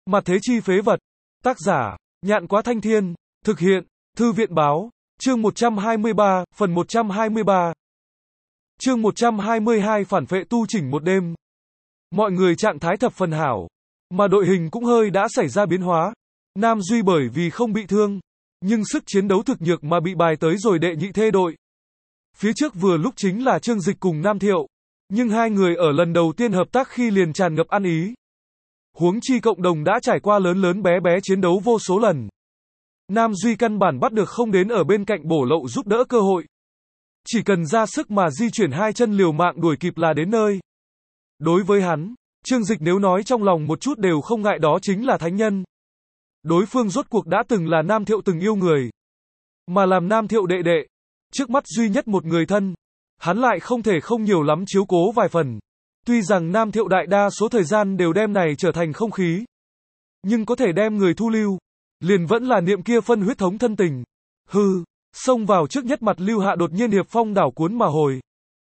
Mặt thế chi phế vật. Tác giả, Nhạn Quá Thanh Thiên. Thực hiện, Thư viện Báo. Chương 123, phần 123. Chương 122 phản phệ tu chỉnh một đêm. Mọi người trạng thái thập phần hảo, mà đội hình cũng hơi đã xảy ra biến hóa. Nam Duy bởi vì không bị thương, nhưng sức chiến đấu thực nhược mà bị bài tới rồi đệ nhị thê đội. Phía trước vừa lúc chính là Trương Dịch cùng Nam Thiệu, nhưng hai người ở lần đầu tiên hợp tác khi liền tràn ngập ăn ý. Huống chi cộng đồng đã trải qua lớn lớn bé bé chiến đấu vô số lần. Nam Duy căn bản bắt được không đến ở bên cạnh bổ lậu giúp đỡ cơ hội. Chỉ cần ra sức mà di chuyển hai chân liều mạng đuổi kịp là đến nơi. Đối với hắn, Trương Dịch nếu nói trong lòng một chút đều không ngại đó chính là thánh nhân. Đối phương rốt cuộc đã từng là Nam Thiệu từng yêu người. Mà làm Nam Thiệu đệ đệ, trước mắt duy nhất một người thân, hắn lại không thể không nhiều lắm chiếu cố vài phần. Tuy rằng Nam Thiệu đại đa số thời gian đều đem này trở thành không khí, nhưng có thể đem người thu lưu, liền vẫn là niệm kia phân huyết thống thân tình. Hừ, xông vào trước nhất mặt Lưu Hạ đột nhiên hiệp phong đảo cuốn mà hồi.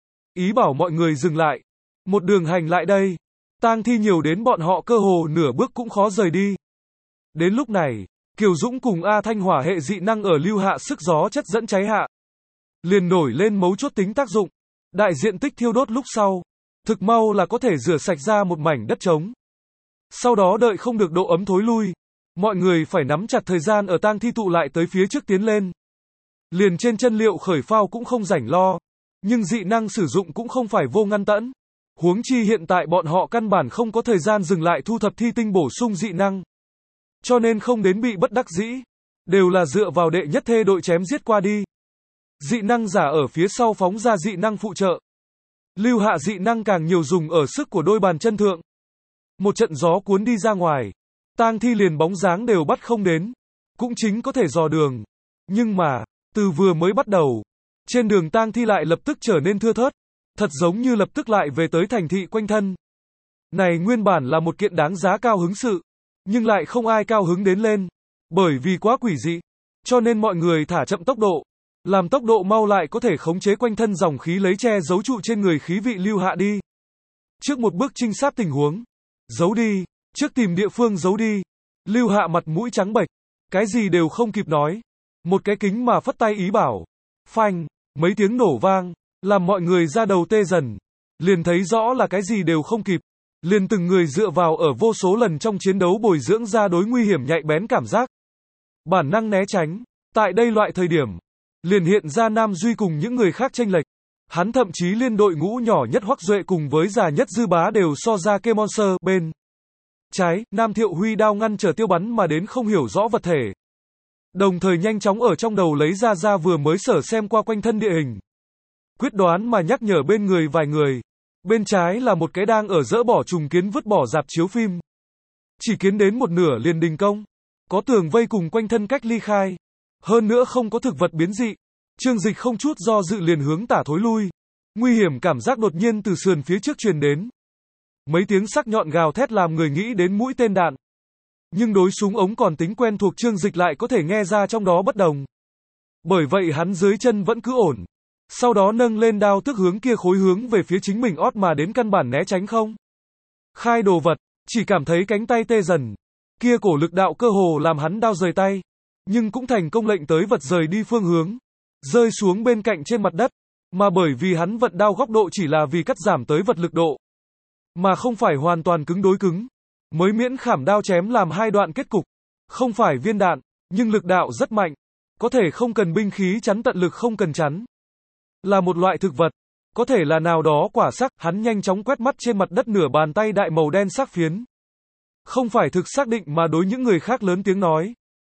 Ý bảo mọi người dừng lại. Một đường hành lại đây, tang thi nhiều đến bọn họ cơ hồ nửa bước cũng khó rời đi. Đến lúc này, Kiều Dũng cùng A Thanh hỏa hệ dị năng ở Lưu Hạ sức gió chất dẫn cháy hạ, liền nổi lên mấu chốt tính tác dụng. Đại diện tích thiêu đốt lúc sau, thực mau là có thể rửa sạch ra một mảnh đất trống. Sau đó đợi không được độ ấm thối lui, mọi người phải nắm chặt thời gian ở tang thi tụ lại tới phía trước tiến lên. Liền trên chân liệu khởi phao cũng không rảnh lo, nhưng dị năng sử dụng cũng không phải vô ngăn tẫn. Huống chi hiện tại bọn họ căn bản không có thời gian dừng lại thu thập thi tinh bổ sung dị năng. Cho nên không đến bị bất đắc dĩ, đều là dựa vào đệ nhất thê đội chém giết qua đi. Dị năng giả ở phía sau phóng ra dị năng phụ trợ. Lưu Hạ dị năng càng nhiều dùng ở sức của đôi bàn chân thượng. Một trận gió cuốn đi ra ngoài, tang thi liền bóng dáng đều bắt không đến, cũng chính có thể dò đường. Nhưng mà, từ vừa mới bắt đầu, trên đường tang thi lại lập tức trở nên thưa thớt, thật giống như lập tức lại về tới thành thị quanh thân. Này nguyên bản là một kiện đáng giá cao hứng sự, nhưng lại không ai cao hứng đến lên, bởi vì quá quỷ dị, cho nên mọi người thả chậm tốc độ, làm tốc độ mau lại có thể khống chế quanh thân dòng khí lấy che giấu trụ trên người khí vị Lưu Hạ đi. Trước một bước trinh sát tình huống, giấu đi, trước tìm địa phương giấu đi. Lưu Hạ mặt mũi trắng bệch, cái gì đều không kịp nói, một cái kính mà phất tay ý bảo. Phanh, mấy tiếng nổ vang, làm mọi người ra đầu tê dần, liền thấy rõ là cái gì đều không kịp, liền từng người dựa vào ở vô số lần trong chiến đấu bồi dưỡng ra đối nguy hiểm nhạy bén cảm giác, bản năng né tránh. Tại đây loại thời điểm, liền hiện ra Nam Duy cùng những người khác chênh lệch. Hắn thậm chí liên đội ngũ nhỏ nhất Hoắc Duệ cùng với già nhất Dư Bá đều so ra kê monster. Bên trái, Nam Thiệu huy đao ngăn trở tiêu bắn mà đến không hiểu rõ vật thể, đồng thời nhanh chóng ở trong đầu lấy ra vừa mới sở xem qua quanh thân địa hình, quyết đoán mà nhắc nhở bên người vài người. Bên trái là một cái đang ở dỡ bỏ trùng kiến vứt bỏ rạp chiếu phim, chỉ kiến đến một nửa liền đình công, có tường vây cùng quanh thân cách ly khai, hơn nữa không có thực vật biến dị. Trương Dịch không chút do dự liền hướng tả thối lui. Nguy hiểm cảm giác đột nhiên từ sườn phía trước truyền đến. Mấy tiếng sắc nhọn gào thét làm người nghĩ đến mũi tên đạn. Nhưng đối súng ống còn tính quen thuộc Trương Dịch lại có thể nghe ra trong đó bất đồng. Bởi vậy hắn dưới chân vẫn cứ ổn. Sau đó nâng lên đao tức hướng kia khối hướng về phía chính mình ót mà đến căn bản né tránh không khai đồ vật, chỉ cảm thấy cánh tay tê dần. Kia cổ lực đạo cơ hồ làm hắn đao rời tay, nhưng cũng thành công lệnh tới vật rời đi phương hướng, rơi xuống bên cạnh trên mặt đất, mà bởi vì hắn vận đao góc độ chỉ là vì cắt giảm tới vật lực độ, mà không phải hoàn toàn cứng đối cứng, mới miễn khảm đao chém làm hai đoạn kết cục. Không phải viên đạn, nhưng lực đạo rất mạnh, có thể không cần binh khí chắn tận lực không cần chắn. Là một loại thực vật, có thể là nào đó quả sắc. Hắn nhanh chóng quét mắt trên mặt đất nửa bàn tay đại màu đen sắc phiến. Không phải thực xác định mà đối những người khác lớn tiếng nói.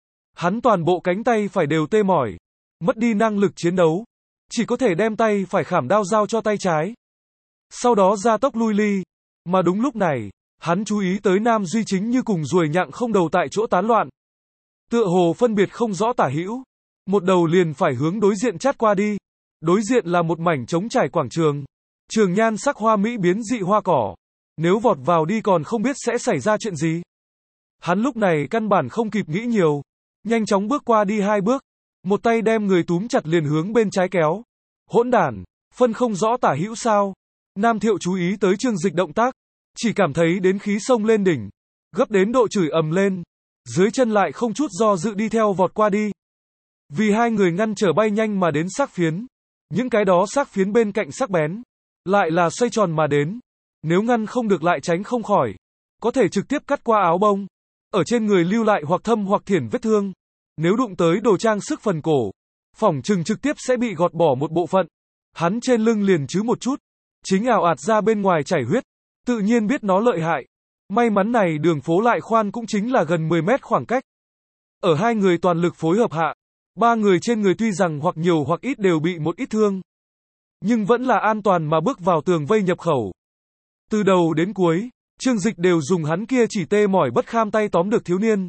Hắn toàn bộ cánh tay phải đều tê mỏi, mất đi năng lực chiến đấu, chỉ có thể đem tay phải khảm đao giao cho tay trái. Sau đó ra tốc lui ly, mà đúng lúc này, hắn chú ý tới Nam Duy chính như cùng ruồi nhặng không đầu tại chỗ tán loạn. Tựa hồ phân biệt không rõ tả hữu, một đầu liền phải hướng đối diện chát qua đi. Đối diện là một mảnh trống trải quảng trường, trường nhan sắc hoa mỹ biến dị hoa cỏ. Nếu vọt vào đi còn không biết sẽ xảy ra chuyện gì. Hắn lúc này căn bản không kịp nghĩ nhiều, nhanh chóng bước qua đi hai bước, một tay đem người túm chặt liền hướng bên trái kéo. Hỗn đản, phân không rõ tả hữu sao? Nam Thiệu chú ý tới Trương Dịch động tác, chỉ cảm thấy đến khí sông lên đỉnh, gấp đến độ chửi ầm lên. Dưới chân lại không chút do dự đi theo vọt qua đi. Vì hai người ngăn trở bay nhanh mà đến xác phiến. Những cái đó xác phiến bên cạnh sắc bén. Lại là xoay tròn mà đến. Nếu ngăn không được lại tránh không khỏi. Có thể trực tiếp cắt qua áo bông. Ở trên người lưu lại hoặc thâm hoặc thiển vết thương. Nếu đụng tới đồ trang sức phần cổ. Phỏng chừng trực tiếp sẽ bị gọt bỏ một bộ phận. Hắn trên lưng liền chứ một chút. Chính ào ạt ra bên ngoài chảy huyết. Tự nhiên biết nó lợi hại. May mắn này đường phố lại khoan cũng chính là gần 10 mét khoảng cách. Ở hai người toàn lực phối hợp hạ. Ba người trên người tuy rằng hoặc nhiều hoặc ít đều bị một ít thương. Nhưng vẫn là an toàn mà bước vào tường vây nhập khẩu. Từ đầu đến cuối, Trương Dịch đều dùng hắn kia chỉ tê mỏi bất kham tay tóm được thiếu niên.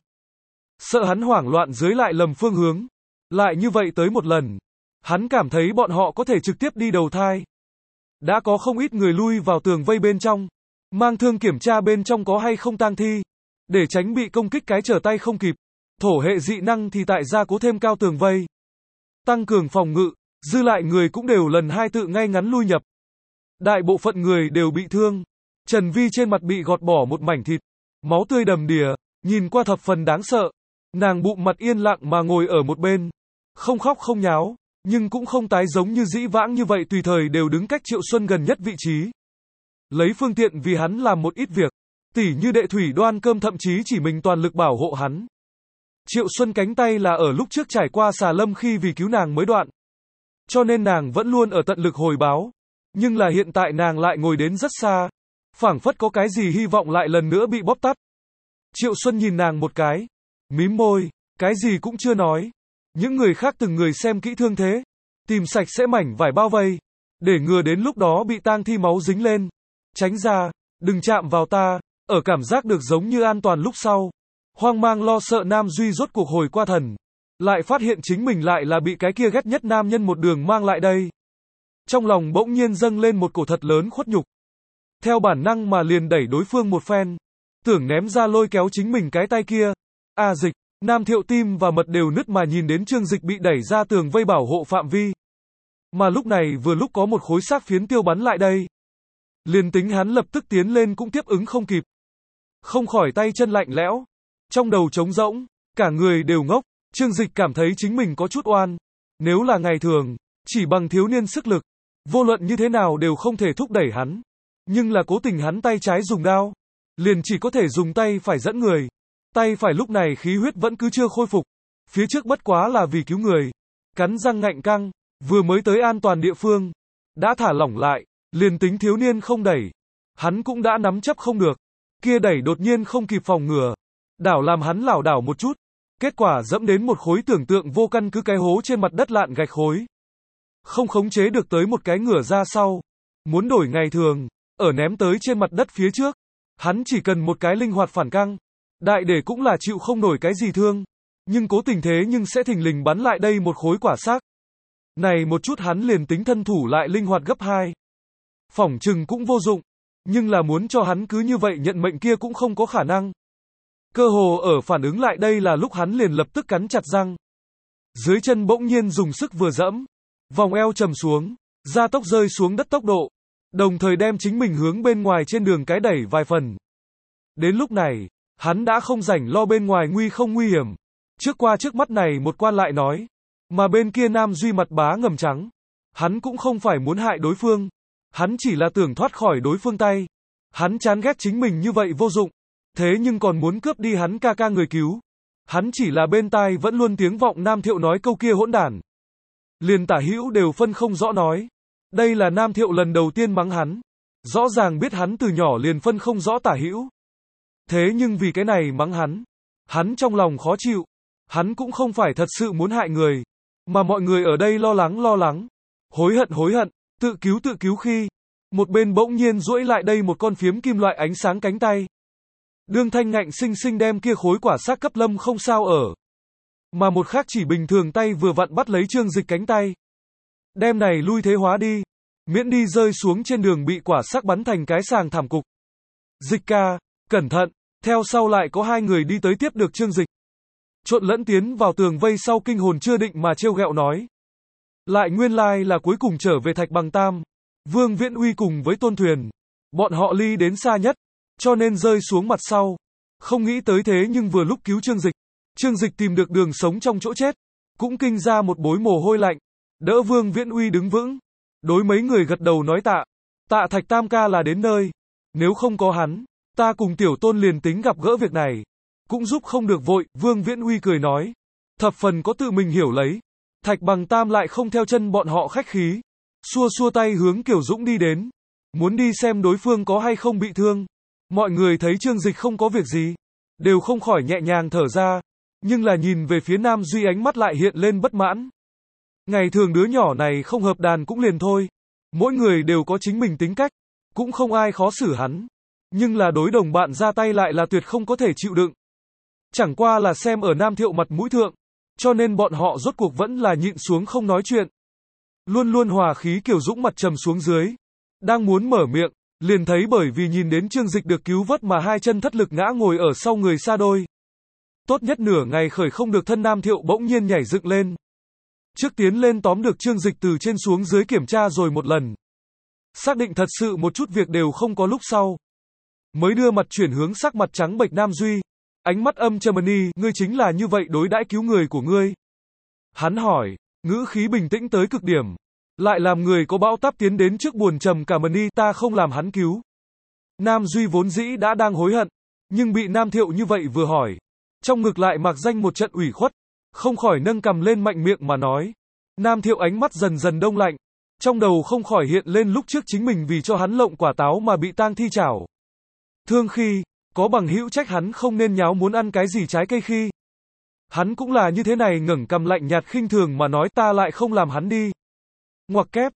Sợ hắn hoảng loạn dưới lại lầm phương hướng. Lại như vậy tới một lần. Hắn cảm thấy bọn họ có thể trực tiếp đi đầu thai. Đã có không ít người lui vào tường vây bên trong. Mang thương kiểm tra bên trong có hay không tang thi. Để tránh bị công kích cái trở tay không kịp. Thổ hệ dị năng thì tại gia cố thêm cao tường vây. Tăng cường phòng ngự, dư lại người cũng đều lần hai tự ngay ngắn lui nhập. Đại bộ phận người đều bị thương. Trần Vi trên mặt bị gọt bỏ một mảnh thịt. Máu tươi đầm đìa, nhìn qua thập phần đáng sợ. Nàng bụng mặt yên lặng mà ngồi ở một bên. Không khóc không nháo, nhưng cũng không tái giống như dĩ vãng như vậy tùy thời đều đứng cách Triệu Xuân gần nhất vị trí. Lấy phương tiện vì hắn làm một ít việc. Tỉ như đệ thủy đoan cơm thậm chí chỉ mình toàn lực bảo hộ hắn. Triệu Xuân cánh tay là ở lúc trước trải qua xà lâm khi vì cứu nàng mới đoạn. Cho nên nàng vẫn luôn ở tận lực hồi báo. Nhưng là hiện tại nàng lại ngồi đến rất xa. Phảng phất có cái gì hy vọng lại lần nữa bị bóp tắt. Triệu Xuân nhìn nàng một cái. Mím môi, cái gì cũng chưa nói. Những người khác từng người xem kỹ thương thế. Tìm sạch sẽ mảnh vải bao vây. Để ngừa đến lúc đó bị tang thi máu dính lên. Tránh ra, đừng chạm vào ta. Ở cảm giác được giống như an toàn lúc sau. Hoang mang lo sợ Nam Duy rốt cuộc hồi qua thần. Lại phát hiện chính mình lại là bị cái kia ghét nhất nam nhân một đường mang lại đây. Trong lòng bỗng nhiên dâng lên một cổ thật lớn khuất nhục. Theo bản năng mà liền đẩy đối phương một phen. Tưởng ném ra lôi kéo chính mình cái tay kia. Dịch, Nam Thiệu tim và mật đều nứt mà nhìn đến Trương Dịch bị đẩy ra tường vây bảo hộ phạm vi. Mà lúc này vừa lúc có một khối xác phiến tiêu bắn lại đây. Liền tính hắn lập tức tiến lên cũng tiếp ứng không kịp. Không khỏi tay chân lạnh lẽo. Trong đầu trống rỗng, cả người đều ngốc. Trương Dịch cảm thấy chính mình có chút oan. Nếu là ngày thường, chỉ bằng thiếu niên sức lực, vô luận như thế nào đều không thể thúc đẩy hắn. Nhưng là cố tình hắn tay trái dùng đao, liền chỉ có thể dùng tay phải dẫn người. Tay phải lúc này khí huyết vẫn cứ chưa khôi phục. Phía trước bất quá là vì cứu người. Cắn răng ngạnh căng, vừa mới tới an toàn địa phương. Đã thả lỏng lại, liền tính thiếu niên không đẩy. Hắn cũng đã nắm chấp không được. Kia đẩy đột nhiên không kịp phòng ngừa. Đảo làm hắn lảo đảo một chút. Kết quả dẫm đến một khối tưởng tượng vô căn cứ cái hố trên mặt đất lạn gạch khối. Không khống chế được tới một cái ngửa ra sau. Muốn đổi ngày thường, ở ném tới trên mặt đất phía trước. Hắn chỉ cần một cái linh hoạt phản căng. Đại để cũng là chịu không nổi cái gì thương. Nhưng cố tình thế nhưng sẽ thình lình bắn lại đây một khối quả xác. Này một chút hắn liền tính thân thủ lại linh hoạt gấp 2. Phỏng chừng cũng vô dụng. Nhưng là muốn cho hắn cứ như vậy nhận mệnh kia cũng không có khả năng. Cơ hồ ở phản ứng lại đây là lúc hắn liền lập tức cắn chặt răng. Dưới chân bỗng nhiên dùng sức vừa dẫm. Vòng eo trầm xuống. Gia tốc rơi xuống đất tốc độ. Đồng thời đem chính mình hướng bên ngoài trên đường cái đẩy vài phần. Đến lúc này, hắn đã không rảnh lo bên ngoài nguy không nguy hiểm. Trước qua trước mắt này một quan lại nói. Mà bên kia Nam Duy mặt bá ngầm trắng. Hắn cũng không phải muốn hại đối phương. Hắn chỉ là tưởng thoát khỏi đối phương tay. Hắn chán ghét chính mình như vậy vô dụng. Thế nhưng còn muốn cướp đi hắn ca ca người cứu. Hắn chỉ là bên tai vẫn luôn tiếng vọng Nam Thiệu nói câu kia hỗn đản. Liền tả hữu đều phân không rõ nói. Đây là Nam Thiệu lần đầu tiên mắng hắn. Rõ ràng biết hắn từ nhỏ liền phân không rõ tả hữu. Thế nhưng vì cái này mắng hắn. Hắn trong lòng khó chịu. Hắn cũng không phải thật sự muốn hại người. Mà mọi người ở đây lo lắng. Hối hận, tự cứu khi. Một bên bỗng nhiên duỗi lại đây một con phiếm kim loại ánh sáng cánh tay. Đương Thanh ngạnh sinh sinh đem kia khối quả xác cấp Lâm không sao ở. Mà một khác chỉ bình thường tay vừa vặn bắt lấy Trương Dịch cánh tay. Đem này lui thế hóa đi. Miễn đi rơi xuống trên đường bị quả xác bắn thành cái sàng thảm cục. Dịch ca, cẩn thận, theo sau lại có hai người đi tới tiếp được Trương Dịch. Trộn lẫn tiến vào tường vây sau kinh hồn chưa định mà trêu ghẹo nói. Lại nguyên lai là cuối cùng trở về Thạch Bằng Tam. Vương Viễn Uy cùng với Tôn Thuyền. Bọn họ ly đến xa nhất. Cho nên rơi xuống mặt sau. Không nghĩ tới thế nhưng vừa lúc cứu Trương Dịch tìm được đường sống trong chỗ chết, cũng kinh ra một bối mồ hôi lạnh, đỡ Vương Viễn Uy đứng vững. Đối mấy người gật đầu nói tạ. Tạ Thạch Tam ca là đến nơi. Nếu không có hắn, ta cùng Tiểu Tôn liền tính gặp gỡ việc này, cũng giúp không được vội, Vương Viễn Uy cười nói. Thập phần có tự mình hiểu lấy. Thạch Bằng Tam lại không theo chân bọn họ khách khí. Xua xua tay hướng Kiều Dũng đi đến. Muốn đi xem đối phương có hay không bị thương. Mọi người thấy Trương Dịch không có việc gì, đều không khỏi nhẹ nhàng thở ra. Nhưng là nhìn về phía Nam Duy ánh mắt lại hiện lên bất mãn. Ngày thường đứa nhỏ này không hợp đàn cũng liền thôi. Mỗi người đều có chính mình tính cách, cũng không ai khó xử hắn. Nhưng là đối đồng bạn ra tay lại là tuyệt không có thể chịu đựng. Chẳng qua là xem ở Nam Thiệu mặt mũi thượng, cho nên bọn họ rốt cuộc vẫn là nhịn xuống không nói chuyện. Luôn luôn hòa khí Kiều Dũng mặt trầm xuống dưới. Đang muốn mở miệng, liền thấy bởi vì nhìn đến Trương Dịch được cứu vớt mà hai chân thất lực ngã ngồi ở sau người xa đôi. Tốt nhất nửa ngày khởi không được thân Nam Thiệu bỗng nhiên nhảy dựng lên. Trước tiến lên tóm được Trương Dịch từ trên xuống dưới kiểm tra rồi một lần. Xác định thật sự một chút việc đều không có lúc sau. Mới đưa mặt chuyển hướng sắc mặt trắng bệch Nam Duy. Ánh mắt âm trầm ni, ngươi chính là như vậy đối đãi cứu người của ngươi. Hắn hỏi, ngữ khí bình tĩnh tới cực điểm. Lại làm người có bão táp tiến đến trước buồn trầm cả mani, ta không làm hắn cứu. Nam Duy vốn dĩ đã đang hối hận, nhưng bị Nam Thiệu như vậy vừa hỏi. Trong ngực lại mặc danh một trận ủy khuất, không khỏi nâng cằm lên mạnh miệng mà nói. Nam Thiệu ánh mắt dần dần đông lạnh, trong đầu không khỏi hiện lên lúc trước chính mình vì cho hắn lộng quả táo mà bị tang thi chảo. Thương khi, có bằng hữu trách hắn không nên nháo muốn ăn cái gì trái cây khi. Hắn cũng là như thế này ngẩng cằm lạnh nhạt khinh thường mà nói ta lại không làm hắn đi. Ngoặc kép,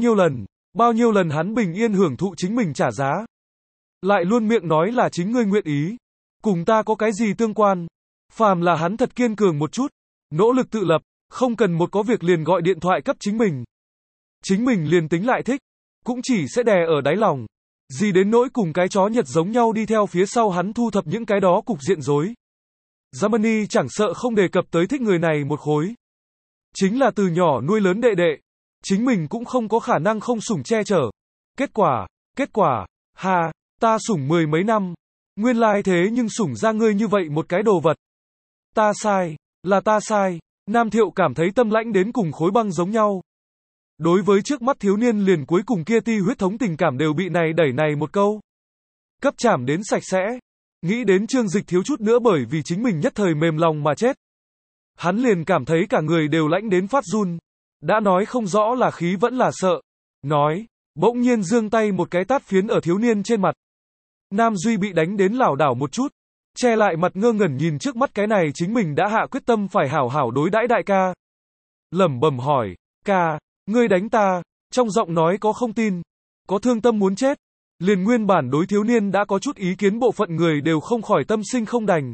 bao nhiêu lần hắn bình yên hưởng thụ chính mình trả giá. Lại luôn miệng nói là chính ngươi nguyện ý. Cùng ta có cái gì tương quan. Phàm là hắn thật kiên cường một chút, nỗ lực tự lập, không cần một có việc liền gọi điện thoại cấp chính mình. Chính mình liền tính lại thích, cũng chỉ sẽ đè ở đáy lòng. Gì đến nỗi cùng cái chó Nhật giống nhau đi theo phía sau hắn thu thập những cái đó cục diện rối. Germany chẳng sợ không đề cập tới thích người này một khối. Chính là từ nhỏ nuôi lớn đệ đệ. Chính mình cũng không có khả năng không sủng che chở. Kết quả, ta sủng mười mấy năm. Nguyên lai thế nhưng sủng ra ngươi như vậy một cái đồ vật. Ta sai, là ta sai. Nam Thiệu cảm thấy tâm lãnh đến cùng khối băng giống nhau. Đối với trước mắt thiếu niên liền cuối cùng kia ti huyết thống tình cảm đều bị này đẩy này một câu. Cấp chảm đến sạch sẽ. Nghĩ đến Trương Dịch thiếu chút nữa bởi vì chính mình nhất thời mềm lòng mà chết. Hắn liền cảm thấy cả người đều lãnh đến phát run. Đã nói không rõ là khí vẫn là sợ. Nói, bỗng nhiên giương tay một cái tát phiến ở thiếu niên trên mặt. Nam Duy bị đánh đến lảo đảo một chút. Che lại mặt ngơ ngẩn nhìn trước mắt cái này chính mình đã hạ quyết tâm phải hảo hảo đối đãi đại ca. Lẩm bẩm hỏi, ca, ngươi đánh ta, trong giọng nói có không tin, có thương tâm muốn chết. Liền nguyên bản đối thiếu niên đã có chút ý kiến bộ phận người đều không khỏi tâm sinh không đành.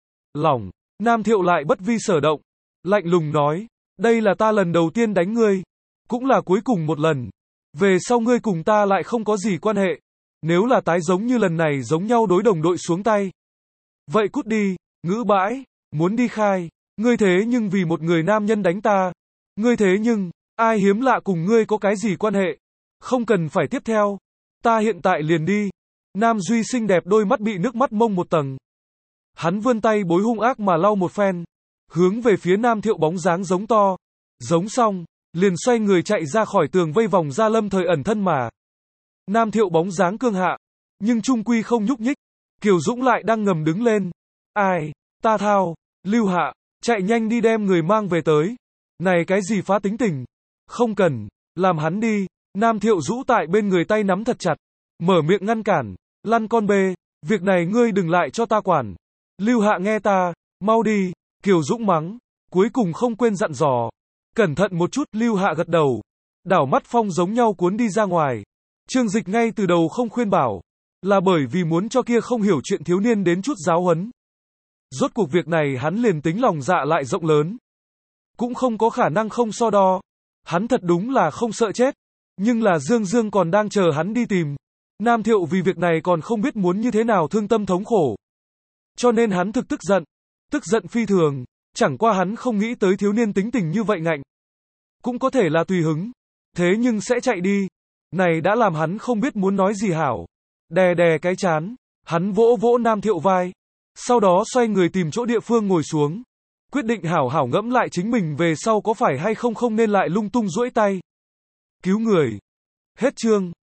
Lòng, Nam Thiệu lại bất vi sở động, lạnh lùng nói, đây là ta lần đầu tiên đánh ngươi, cũng là cuối cùng một lần. Về sau ngươi cùng ta lại không có gì quan hệ. Nếu là tái giống như lần này giống nhau đối đồng đội xuống tay. Vậy cút đi, ngữ bãi, muốn đi khai, ngươi thế nhưng vì một người nam nhân đánh ta. Ngươi thế nhưng, ai hiếm lạ cùng ngươi có cái gì quan hệ. Không cần phải tiếp theo. Ta hiện tại liền đi. Nam Duy xinh đẹp đôi mắt bị nước mắt mông một tầng. Hắn vươn tay bối hung ác mà lau một phen. Hướng về phía Nam Thiệu bóng dáng giống to. Giống xong, liền xoay người chạy ra khỏi tường vây vòng ra lâm thời ẩn thân mà. Nam Thiệu bóng dáng cương hạ. Nhưng trung quy không nhúc nhích. Kiều Dũng lại đang ngầm đứng lên. Ai, ta thao, Lưu Hạ, chạy nhanh đi đem người mang về tới. Này cái gì phá tính tình. Không cần, làm hắn đi. Nam Thiệu rũ tại bên người tay nắm thật chặt. Mở miệng ngăn cản. Lăn con bê, việc này ngươi đừng lại cho ta quản. Lưu Hạ nghe ta, mau đi. Kiều Dũng mắng. Cuối cùng không quên dặn dò. Cẩn thận một chút, Lưu Hạ gật đầu. Đảo mắt phong giống nhau cuốn đi ra ngoài. Trương Dịch ngay từ đầu không khuyên bảo. Là bởi vì muốn cho kia không hiểu chuyện thiếu niên đến chút giáo huấn. Rốt cuộc việc này hắn liền tính lòng dạ lại rộng lớn. Cũng không có khả năng không so đo. Hắn thật đúng là không sợ chết. Nhưng là Dương còn đang chờ hắn đi tìm. Nam Thiệu vì việc này còn không biết muốn như thế nào thương tâm thống khổ. Cho nên hắn thực tức giận. Tức giận phi thường. Chẳng qua hắn không nghĩ tới thiếu niên tính tình như vậy ngạnh. Cũng có thể là tùy hứng. Thế nhưng sẽ chạy đi. Này đã làm hắn không biết muốn nói gì hảo. Đè đè cái chán. Hắn vỗ vỗ Nam Thiệu vai. Sau đó xoay người tìm chỗ địa phương ngồi xuống. Quyết định hảo hảo ngẫm lại chính mình về sau có phải hay không không nên lại lung tung duỗi tay cứu người. Hết chương.